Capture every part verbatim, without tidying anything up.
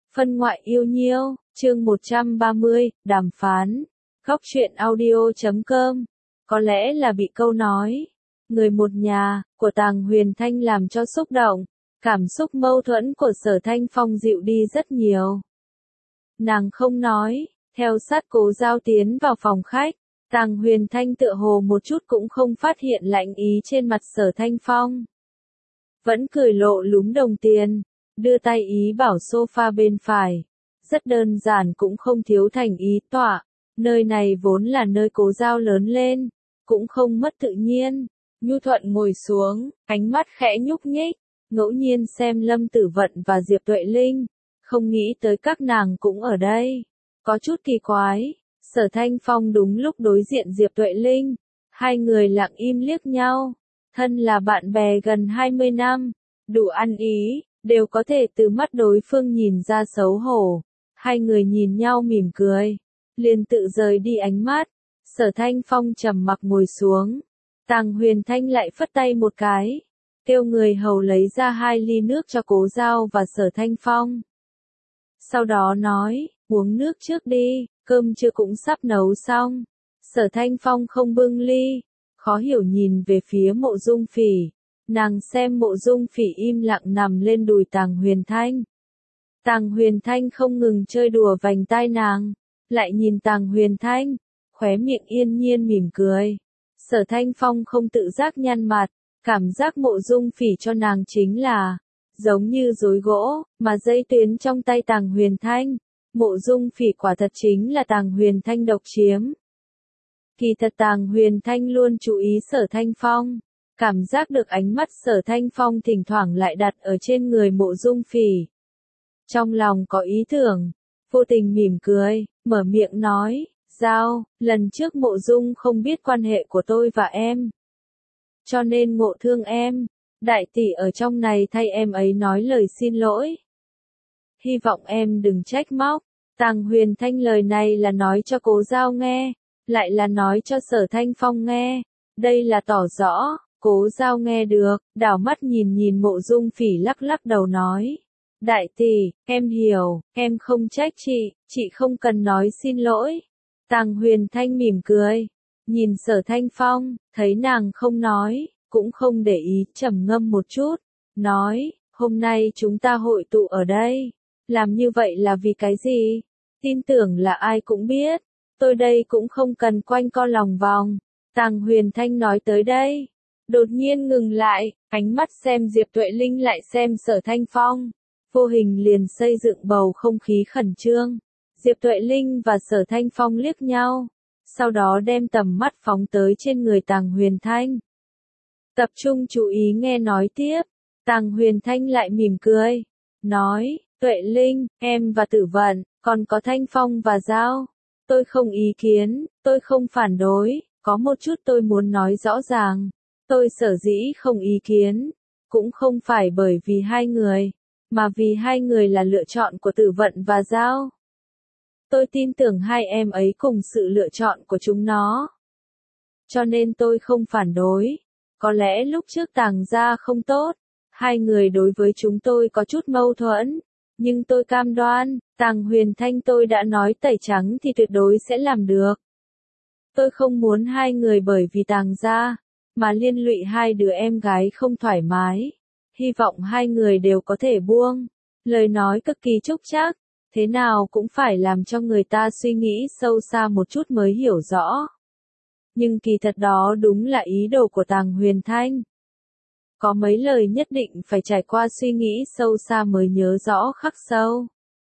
Phân ngoại yêu nhiêu, chương một trăm ba mươi, đàm phán. Góc truyện audio chấm com. Có lẽ là bị câu nói, người một nhà, của Tàng Huyền Thanh làm cho xúc động, cảm xúc mâu thuẫn của Sở Thanh Phong dịu đi rất nhiều. Nàng không nói, theo sát Cố Giao tiến vào phòng khách, Tàng Huyền Thanh tựa hồ một chút cũng không phát hiện lạnh ý trên mặt Sở Thanh Phong. Vẫn cười lộ lúm đồng tiền, đưa tay ý bảo sofa bên phải. Rất đơn giản cũng không thiếu thành ý tọa, nơi này vốn là nơi Cố Giao lớn lên, cũng không mất tự nhiên. Nhu Thuận ngồi xuống, ánh mắt khẽ nhúc nhích, ngẫu nhiên xem Lâm Tử Vận và Diệp Tuệ Linh, không nghĩ tới các nàng cũng ở đây. Có chút kỳ quái, Sở Thanh Phong đúng lúc đối diện Diệp Tuệ Linh, hai người lặng im liếc nhau, thân là bạn bè gần hai mươi năm, đủ ăn ý, đều có thể từ mắt đối phương nhìn ra xấu hổ. Hai người nhìn nhau mỉm cười, liền tự rời đi ánh mắt. Sở Thanh Phong trầm mặc ngồi xuống, Tàng Huyền Thanh lại phất tay một cái, kêu người hầu lấy ra hai ly nước cho Cố Giao và Sở Thanh Phong. Sau đó nói, uống nước trước đi, cơm trưa cũng sắp nấu xong. Sở Thanh Phong không bưng ly, khó hiểu nhìn về phía Mộ Dung Phỉ. Nàng xem Mộ Dung Phỉ im lặng nằm lên đùi Tàng Huyền Thanh. Tàng Huyền Thanh không ngừng chơi đùa vành tai nàng, lại nhìn Tàng Huyền Thanh, khóe miệng yên nhiên mỉm cười. Sở Thanh Phong không tự giác nhăn mặt, cảm giác Mộ Dung Phỉ cho nàng chính là giống như rối gỗ, mà dây tuyến trong tay Tàng Huyền Thanh, Mộ Dung Phỉ quả thật chính là Tàng Huyền Thanh độc chiếm. Kỳ thật Tàng Huyền Thanh luôn chú ý Sở Thanh Phong, cảm giác được ánh mắt Sở Thanh Phong thỉnh thoảng lại đặt ở trên người Mộ Dung Phỉ. Trong lòng có ý tưởng, vô tình mỉm cười, mở miệng nói, Giao, lần trước Mộ Dung không biết quan hệ của tôi và em, cho nên ngộ thương em, đại tỷ ở trong này thay em ấy nói lời xin lỗi. Hy vọng em đừng trách móc. Tàng Huyền Thanh lời này là nói cho Cố Giao nghe, lại là nói cho Sở Thanh Phong nghe, đây là tỏ rõ. Cố Giao nghe được, đảo mắt nhìn nhìn Mộ Dung Phỉ lắc lắc đầu nói, đại tỷ, em hiểu, em không trách chị, chị không cần nói xin lỗi. Tàng Huyền Thanh mỉm cười, nhìn Sở Thanh Phong, thấy nàng không nói, cũng không để ý, trầm ngâm một chút, nói, hôm nay chúng ta hội tụ ở đây, làm như vậy là vì cái gì? Tin tưởng là ai cũng biết, tôi đây cũng không cần quanh co lòng vòng. Tàng Huyền Thanh nói tới đây, đột nhiên ngừng lại, ánh mắt xem Diệp Tuệ Linh lại xem Sở Thanh Phong, vô hình liền xây dựng bầu không khí khẩn trương. Diệp Tuệ Linh và Sở Thanh Phong liếc nhau, sau đó đem tầm mắt phóng tới trên người Tàng Huyền Thanh. Tập trung chú ý nghe nói tiếp, Tàng Huyền Thanh lại mỉm cười, nói, Tuệ Linh, em và Tử Vận, còn có Thanh Phong và Giao, tôi không ý kiến, tôi không phản đối, có một chút tôi muốn nói rõ ràng. Tôi sở dĩ không ý kiến, cũng không phải bởi vì hai người, mà vì hai người là lựa chọn của Tử Vận và Giao. Tôi tin tưởng hai em ấy cùng sự lựa chọn của chúng nó. Cho nên tôi không phản đối. Có lẽ lúc trước Tàng gia không tốt, hai người đối với chúng tôi có chút mâu thuẫn, nhưng tôi cam đoan, Tàng Huyền Thanh tôi đã nói tẩy trắng thì tuyệt đối sẽ làm được. Tôi không muốn hai người bởi vì Tàng gia mà liên lụy hai đứa em gái không thoải mái. Hy vọng hai người đều có thể buông. Lời nói cực kỳ trúc trắc, thế nào cũng phải làm cho người ta suy nghĩ sâu xa một chút mới hiểu rõ. Nhưng kỳ thật đó đúng là ý đồ của Tàng Huyền Thanh. Có mấy lời nhất định phải trải qua suy nghĩ sâu xa mới nhớ rõ khắc sâu.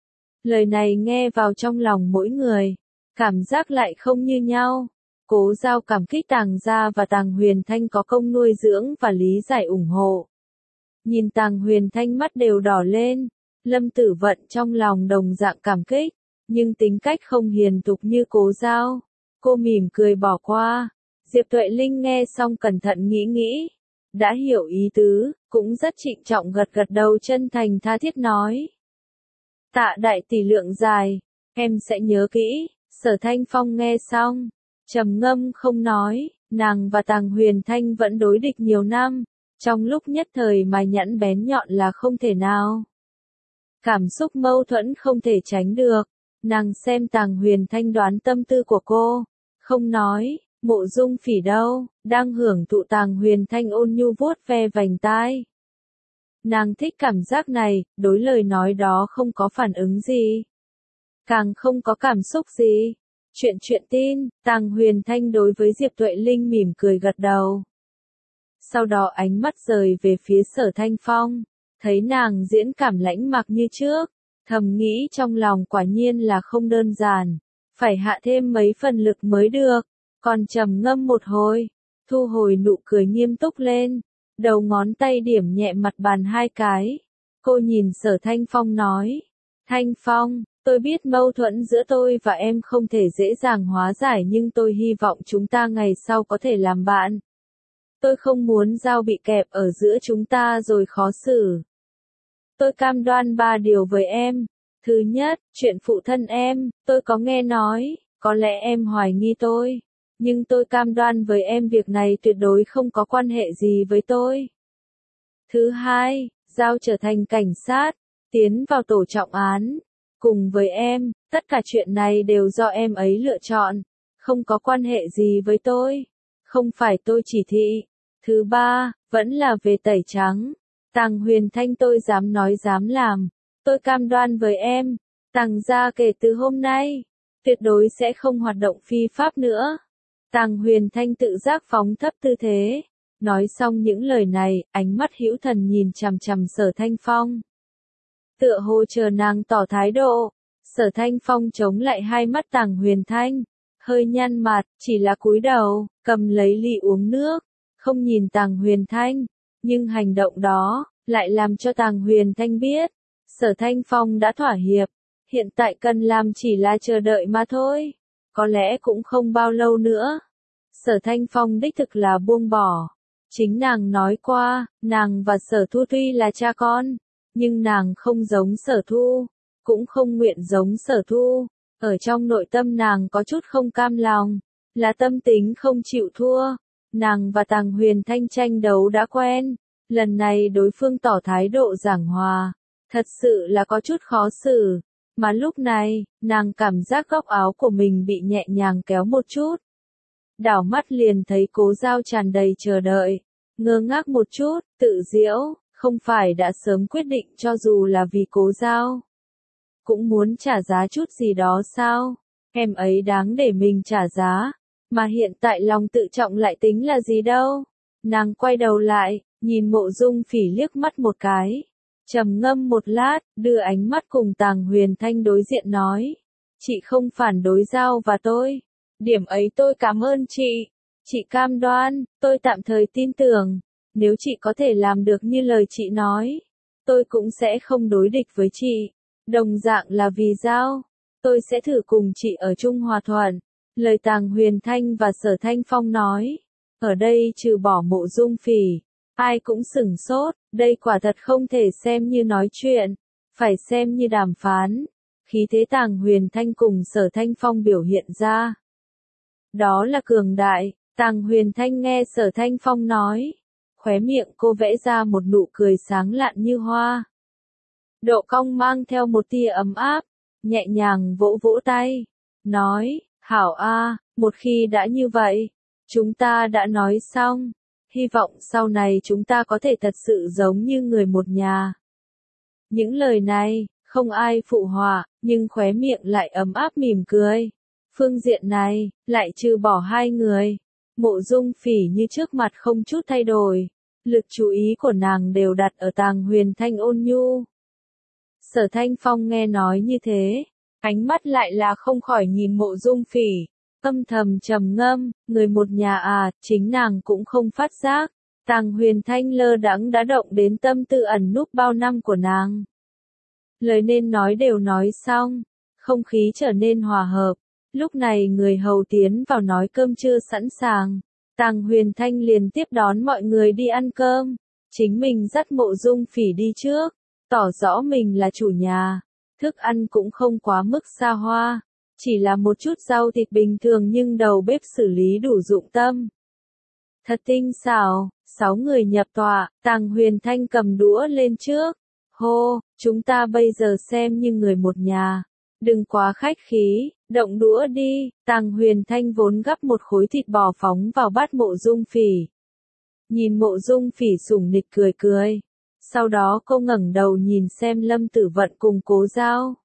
Lời này nghe vào trong lòng mỗi người, cảm giác lại không như nhau. Cố Giao cảm kích Tàng gia và Tàng Huyền Thanh có công nuôi dưỡng và lý giải ủng hộ. Nhìn Tàng Huyền Thanh mắt đều đỏ lên, Lâm Tử Vận trong lòng đồng dạng cảm kích, nhưng tính cách không hiền thục như Cố Giao. Cô mỉm cười bỏ qua. Diệp Tuệ Linh nghe xong cẩn thận nghĩ nghĩ, đã hiểu ý tứ, cũng rất trịnh trọng gật gật đầu chân thành tha thiết nói. Tạ đại tỷ lượng dài, em sẽ nhớ kỹ. Sở Thanh Phong nghe xong, trầm ngâm không nói, nàng và Tàng Huyền Thanh vẫn đối địch nhiều năm, trong lúc nhất thời mài nhẵn bén nhọn là không thể nào. Cảm xúc mâu thuẫn không thể tránh được. Nàng xem Tàng Huyền Thanh đoán tâm tư của cô. Không nói, Mộ Dung Phỉ đâu, đang hưởng thụ Tàng Huyền Thanh ôn nhu vuốt ve vành tai. Nàng thích cảm giác này, đối lời nói đó không có phản ứng gì. Càng không có cảm xúc gì. Chuyện chuyện tin, Tàng Huyền Thanh đối với Diệp Tuệ Linh mỉm cười gật đầu. Sau đó ánh mắt rời về phía Sở Thanh Phong, thấy nàng diễn cảm lãnh mặc như trước, thầm nghĩ trong lòng quả nhiên là không đơn giản, phải hạ thêm mấy phần lực mới được, còn trầm ngâm một hồi, thu hồi nụ cười nghiêm túc lên, đầu ngón tay điểm nhẹ mặt bàn hai cái. Cô nhìn Sở Thanh Phong nói, Thanh Phong, tôi biết mâu thuẫn giữa tôi và em không thể dễ dàng hóa giải nhưng tôi hy vọng chúng ta ngày sau có thể làm bạn. Tôi không muốn dao bị kẹp ở giữa chúng ta rồi khó xử. Tôi cam đoan ba điều với em. Thứ nhất, chuyện phụ thân em, tôi có nghe nói, có lẽ em hoài nghi tôi. Nhưng tôi cam đoan với em việc này tuyệt đối không có quan hệ gì với tôi. Thứ hai, Giao trở thành cảnh sát, tiến vào tổ trọng án. Cùng với em, tất cả chuyện này đều do em ấy lựa chọn, không có quan hệ gì với tôi. Không phải tôi chỉ thị. Thứ ba, vẫn là về tẩy trắng. Tàng Huyền Thanh tôi dám nói dám làm. Tôi cam đoan với em, Tàng gia kể từ hôm nay, tuyệt đối sẽ không hoạt động phi pháp nữa. Tàng Huyền Thanh tự giác phóng thấp tư thế. Nói xong những lời này, ánh mắt hữu thần nhìn chằm chằm Sở Thanh Phong. Tựa hồ chờ nàng tỏ thái độ. Sở Thanh Phong chống lại hai mắt Tàng Huyền Thanh, hơi nhăn mặt, chỉ là cúi đầu, cầm lấy ly uống nước, không nhìn Tàng Huyền Thanh, nhưng hành động đó lại làm cho Tàng Huyền Thanh biết, Sở Thanh Phong đã thỏa hiệp, hiện tại cần làm chỉ là chờ đợi mà thôi, có lẽ cũng không bao lâu nữa. Sở Thanh Phong đích thực là buông bỏ, chính nàng nói qua, nàng và Sở Thu tuy là cha con, nhưng nàng không giống Sở Thu, cũng không nguyện giống Sở Thu, ở trong nội tâm nàng có chút không cam lòng, là tâm tính không chịu thua. Nàng và Tàng Huyền Thanh tranh đấu đã quen, lần này đối phương tỏ thái độ giảng hòa, thật sự là có chút khó xử, mà lúc này, nàng cảm giác góc áo của mình bị nhẹ nhàng kéo một chút. Đảo mắt liền thấy Cố Giao tràn đầy chờ đợi, ngơ ngác một chút, tự giễu, không phải đã sớm quyết định cho dù là vì Cố Giao, cũng muốn trả giá chút gì đó sao, em ấy đáng để mình trả giá. Mà hiện tại lòng tự trọng lại tính là gì đâu. Nàng quay đầu lại, nhìn Mộ Dung Phỉ liếc mắt một cái. Trầm ngâm một lát, đưa ánh mắt cùng Tàng Huyền Thanh đối diện nói. Chị không phản đối Giao và tôi. Điểm ấy tôi cảm ơn chị. Chị cam đoan, tôi tạm thời tin tưởng. Nếu chị có thể làm được như lời chị nói, tôi cũng sẽ không đối địch với chị. Đồng dạng là vì Giao, tôi sẽ thử cùng chị ở chung hòa thuận. Lời Tàng Huyền Thanh và Sở Thanh Phong nói, ở đây trừ bỏ Mộ Dung Phỉ, ai cũng sửng sốt, đây quả thật không thể xem như nói chuyện, phải xem như đàm phán. Khí thế Tàng Huyền Thanh cùng Sở Thanh Phong biểu hiện ra, đó là cường đại. Tàng Huyền Thanh nghe Sở Thanh Phong nói, khóe miệng cô vẽ ra một nụ cười sáng lạn như hoa. Độ cong mang theo một tia ấm áp, nhẹ nhàng vỗ vỗ tay, nói, hảo a, một khi đã như vậy, chúng ta đã nói xong, hy vọng sau này chúng ta có thể thật sự giống như người một nhà. Những lời này, không ai phụ họa, nhưng khóe miệng lại ấm áp mỉm cười. Phương diện này, lại trừ bỏ hai người, Mộ Dung Phỉ như trước mặt không chút thay đổi, lực chú ý của nàng đều đặt ở Tàng Huyền Thanh ôn nhu. Sở Thanh Phong nghe nói như thế, ánh mắt lại là không khỏi nhìn Mộ Dung Phỉ, âm thầm trầm ngâm, người một nhà à, chính nàng cũng không phát giác, Tàng Huyền Thanh lơ đãng đã động đến tâm tư ẩn núp bao năm của nàng. Lời nên nói đều nói xong, không khí trở nên hòa hợp, lúc này người hầu tiến vào nói cơm trưa sẵn sàng, Tàng Huyền Thanh liền tiếp đón mọi người đi ăn cơm, chính mình dắt Mộ Dung Phỉ đi trước, tỏ rõ mình là chủ nhà. Thức ăn cũng không quá mức xa hoa, chỉ là một chút rau thịt bình thường nhưng đầu bếp xử lý đủ dụng tâm. Thật tinh xảo, sáu người nhập tọa, Tàng Huyền Thanh cầm đũa lên trước, Hô, chúng ta bây giờ xem như người một nhà. Đừng quá khách khí, động đũa đi. Tàng Huyền Thanh vốn gắp một khối thịt bò phóng vào bát Mộ Dung Phỉ. Nhìn Mộ Dung Phỉ sủng nịch cười cười. Sau đó cô ngẩng đầu nhìn xem Lâm Tử Vận cùng Cố Giao.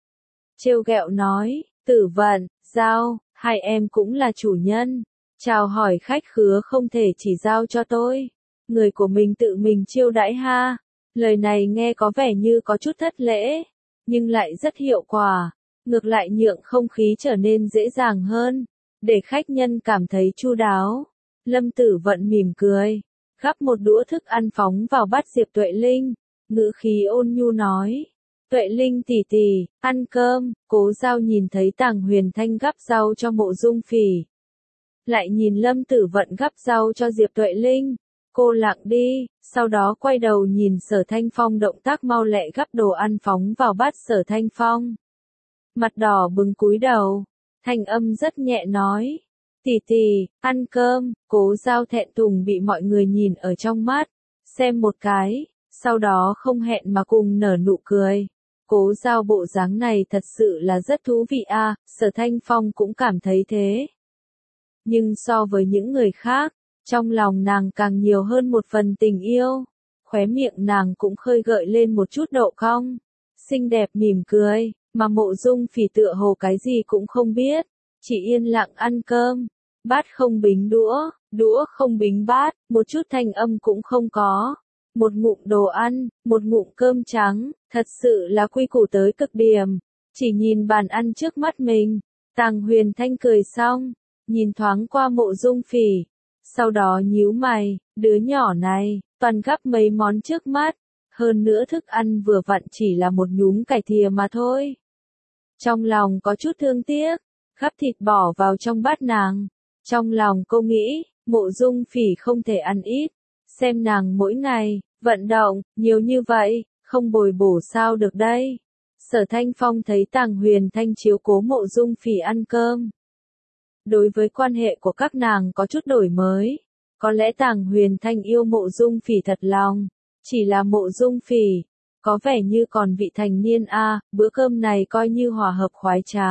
Trêu ghẹo nói, Tử Vận, Giao, hai em cũng là chủ nhân. Chào hỏi khách khứa không thể chỉ giao cho tôi. Người của mình tự mình chiêu đãi ha. Lời này nghe có vẻ như có chút thất lễ, nhưng lại rất hiệu quả. Ngược lại nhượng không khí trở nên dễ dàng hơn, để khách nhân cảm thấy chu đáo. Lâm Tử Vận mỉm cười, gắp một đũa thức ăn phóng vào bát Diệp Tuệ Linh, ngữ khí ôn nhu nói. Tuệ Linh tỷ tỷ, ăn cơm. Cố Giao nhìn thấy Tàng Huyền Thanh gắp rau cho Mộ Dung Phỉ, lại nhìn Lâm Tử Vận gắp rau cho Diệp Tuệ Linh. Cô lặng đi, sau đó quay đầu nhìn Sở Thanh Phong động tác mau lẹ gắp đồ ăn phóng vào bát Sở Thanh Phong. Mặt đỏ bừng cúi đầu, thanh âm rất nhẹ nói. Tỷ tỷ, ăn cơm. Cố Giao thẹn thùng bị mọi người nhìn ở trong mắt, xem một cái, sau đó không hẹn mà cùng nở nụ cười. Cố Giao bộ dáng này thật sự là rất thú vị a, Sở Thanh Phong cũng cảm thấy thế. Nhưng so với những người khác, trong lòng nàng càng nhiều hơn một phần tình yêu. Khóe miệng nàng cũng khơi gợi lên một chút độ cong. Xinh đẹp mỉm cười, mà Mộ Dung Phỉ tựa hồ cái gì cũng không biết, chỉ yên lặng ăn cơm. Bát không bính đũa, đũa không bính bát, một chút thanh âm cũng không có. Một ngụm đồ ăn, một ngụm cơm trắng, thật sự là quy củ tới cực điểm. Chỉ nhìn bàn ăn trước mắt mình, Tàng Huyền Thanh cười xong, nhìn thoáng qua Mộ Dung Phỉ, sau đó nhíu mày, đứa nhỏ này, toàn gắp mấy món trước mắt, hơn nữa thức ăn vừa vặn chỉ là một nhúm cải thìa mà thôi. Trong lòng có chút thương tiếc, gắp thịt bỏ vào trong bát nàng. Trong lòng cô nghĩ, Mộ Dung Phỉ không thể ăn ít, xem nàng mỗi ngày, vận động, nhiều như vậy, không bồi bổ sao được đây. Sở Thanh Phong thấy Tàng Huyền Thanh chiếu cố Mộ Dung Phỉ ăn cơm. Đối với quan hệ của các nàng có chút đổi mới, có lẽ Tàng Huyền Thanh yêu Mộ Dung Phỉ thật lòng, chỉ là Mộ Dung Phỉ, có vẻ như còn vị thành niên a, à, bữa cơm này coi như hòa hợp khoái trá.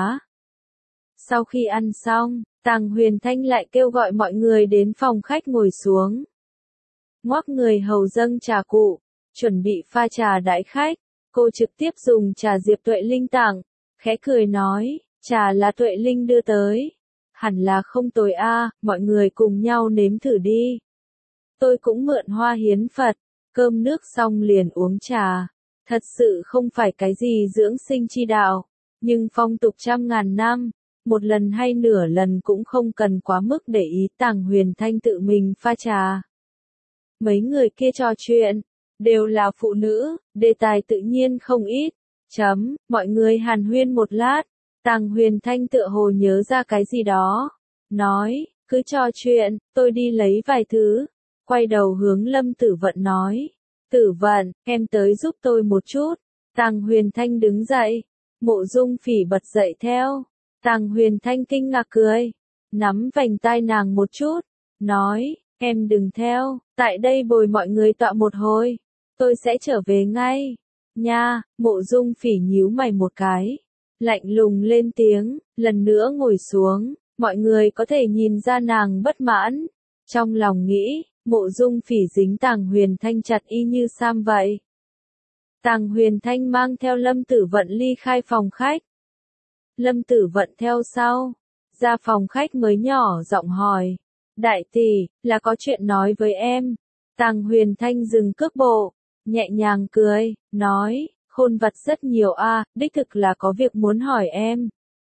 Sau khi ăn xong, Tàng Huyền Thanh lại kêu gọi mọi người đến phòng khách ngồi xuống. Ngoắc người hầu dâng trà cụ, chuẩn bị pha trà đãi khách, cô trực tiếp dùng trà Diệp Tuệ Linh tặng, khẽ cười nói, trà là Tuệ Linh đưa tới. Hẳn là không tồi a, à, mọi người cùng nhau nếm thử đi. Tôi cũng mượn hoa hiến Phật, cơm nước xong liền uống trà. Thật sự không phải cái gì dưỡng sinh chi đạo, nhưng phong tục trăm ngàn năm, một lần hay nửa lần cũng không cần quá mức để ý. Tàng Huyền Thanh tự mình pha trà. Mấy người kia trò chuyện, đều là phụ nữ, đề tài tự nhiên không ít. Chấm, mọi người hàn huyên một lát. Tàng Huyền Thanh tựa hồ nhớ ra cái gì đó, nói, cứ trò chuyện, tôi đi lấy vài thứ. Quay đầu hướng Lâm Tử Vận nói, Tử Vận, em tới giúp tôi một chút. Tàng Huyền Thanh đứng dậy, Mộ Dung Phỉ bật dậy theo. Tàng Huyền Thanh kinh ngạc cười, nắm vành tai nàng một chút, nói, em đừng theo, tại đây bồi mọi người tọa một hồi, tôi sẽ trở về ngay. Nha, Mộ Dung Phỉ nhíu mày một cái, lạnh lùng lên tiếng, lần nữa ngồi xuống, mọi người có thể nhìn ra nàng bất mãn. Trong lòng nghĩ, Mộ Dung Phỉ dính Tàng Huyền Thanh chặt y như sam vậy. Tàng Huyền Thanh mang theo Lâm Tử Vận ly khai phòng khách. Lâm Tử Vận theo sau, ra phòng khách mới nhỏ giọng hỏi, đại tỷ, là có chuyện nói với em. Tàng Huyền Thanh dừng cước bộ, nhẹ nhàng cười, nói, khôn vặt rất nhiều a, à, đích thực là có việc muốn hỏi em.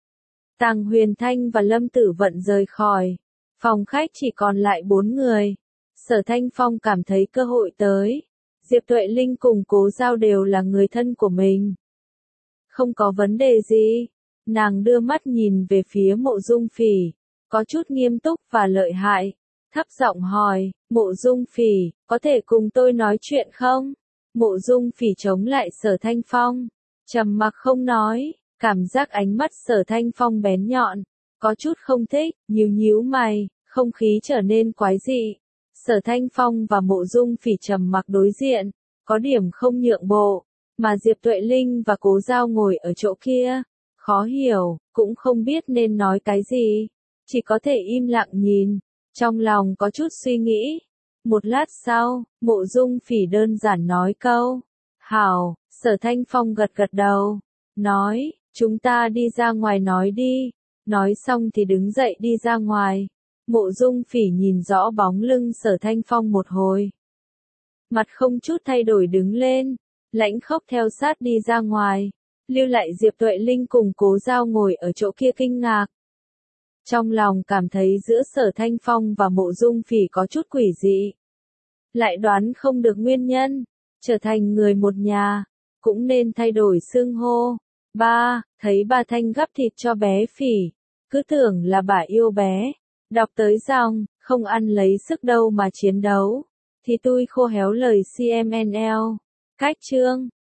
Tàng Huyền Thanh và Lâm Tử Vận rời khỏi, phòng khách chỉ còn lại bốn người. Sở Thanh Phong cảm thấy cơ hội tới, Diệp Tuệ Linh cùng Cố Giao đều là người thân của mình. Không có vấn đề gì, nàng đưa mắt nhìn về phía Mộ Dung Phỉ, có chút nghiêm túc và lợi hại, thấp giọng hỏi, Mộ Dung Phỉ, có thể cùng tôi nói chuyện không? Mộ Dung Phỉ chống lại Sở Thanh Phong, trầm mặc không nói, cảm giác ánh mắt Sở Thanh Phong bén nhọn, có chút không thích, nhíu nhíu mày, không khí trở nên quái dị. Sở Thanh Phong và Mộ Dung Phỉ trầm mặc đối diện, có điểm không nhượng bộ. Mà Diệp Tuệ Linh và Cố Giao ngồi ở chỗ kia, khó hiểu, cũng không biết nên nói cái gì, chỉ có thể im lặng nhìn, trong lòng có chút suy nghĩ. Một lát sau, Mộ Dung Phỉ đơn giản nói câu, hảo, Sở Thanh Phong gật gật đầu, nói, chúng ta đi ra ngoài nói đi, nói xong thì đứng dậy đi ra ngoài. Mộ Dung Phỉ nhìn rõ bóng lưng Sở Thanh Phong một hồi, mặt không chút thay đổi đứng lên, lãnh khốc theo sát đi ra ngoài, lưu lại Diệp Tuệ Linh cùng Cố Giao ngồi ở chỗ kia kinh ngạc. Trong lòng cảm thấy giữa Sở Thanh Phong và Mộ Dung Phỉ có chút quỷ dị, lại đoán không được nguyên nhân, trở thành người một nhà, cũng nên thay đổi xưng hô. Ba, thấy ba Thanh gắp thịt cho bé Phỉ, cứ tưởng là bà yêu bé, đọc tới dòng, không ăn lấy sức đâu mà chiến đấu, thì tui khô héo lời xê em en lờ. Cách chương